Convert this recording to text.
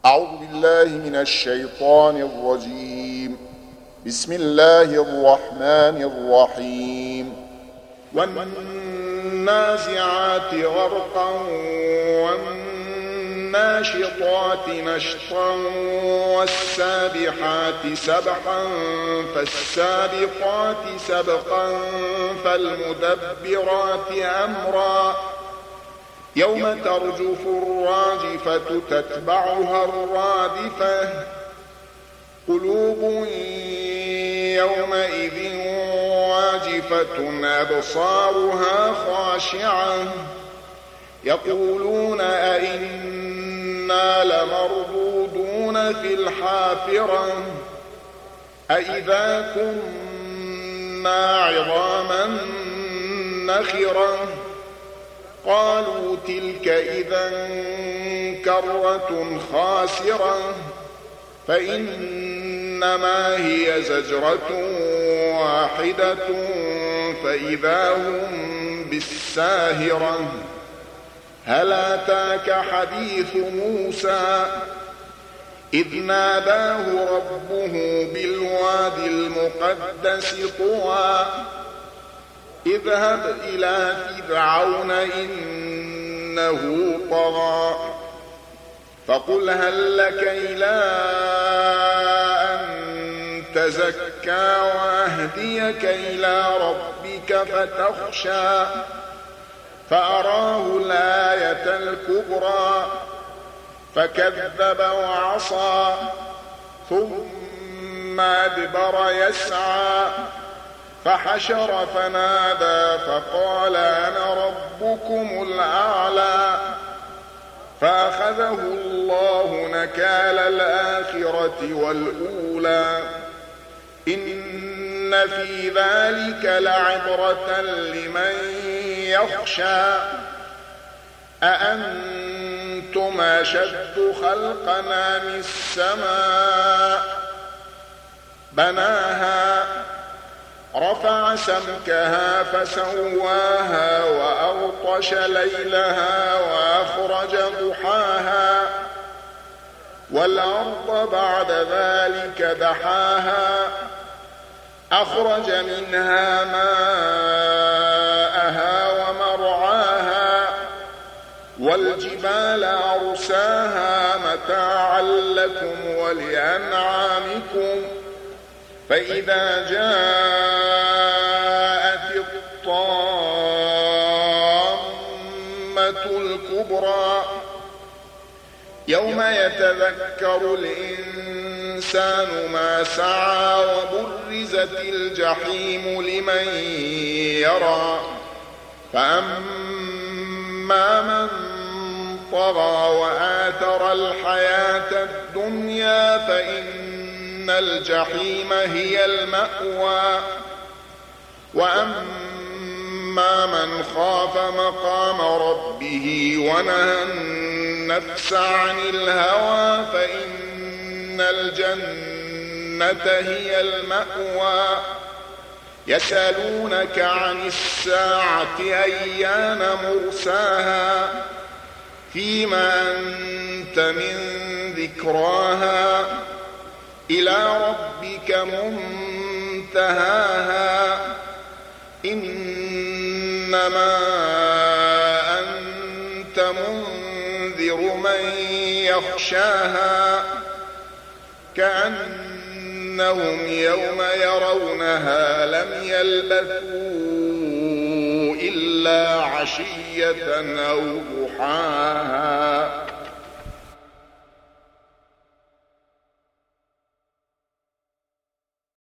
أعوذ بالله من الشيطان الرجيم. بسم الله الرحمن الرحيم. والنازعات غرقا والناشطات نشطا والسابحات سبحا فالسابقات سبقا فالمدبرات أمرا يوم ترجف الراجفة تتبعها الرادفة قلوب يومئذ واجفة أبصارها خاشعة يقولون أئنا لمردودون في الحافرة أئذا كنا عظاما نخرة قالوا تلك إذا كرة خاسرة فإنما هي زجرة واحدة فإذا هم بالساهرة هل أتاك حديث موسى إذ ناداه ربه بالوادي المقدس طوى اذهب إلى فرعون إنه طغى فقل هل لك إلى أن تزكى وأهديك إلى ربك فتخشى فأراه الآية الكبرى فكذب وعصى ثم أدبر يسعى فحشر فنادى فقال أنا ربكم الأعلى فأخذه الله نكال الآخرة والأولى إن في ذلك لعبرة لمن يخشى أأنتم أشد خلقا من السماء بناها رفع سمكها فسواها وأغطش ليلها وأخرج ضحاها والأرض بعد ذلك دحاها أخرج منها ماءها ومرعاها والجبال أرساها متاعا لكم ولأنعامكم فإذا جاءت الطامة الكبرى يوم يتذكر الإنسان ما سعى وبرزت الجحيم لمن يرى فأما من طغى وآثر الحياة الدنيا فإن الجحيم هي المأوى وأما من خاف مقام ربه ونهى النفس عن الهوى فإن الجنة هي المأوى يسألونك عن الساعة أيان مرساها فيما أنت من ذكراها إلى ربك منتهاها إنما أنت منذر من يخشاها كأنهم يوم يرونها لم يلبثوا إلا عشية أو ضحاها.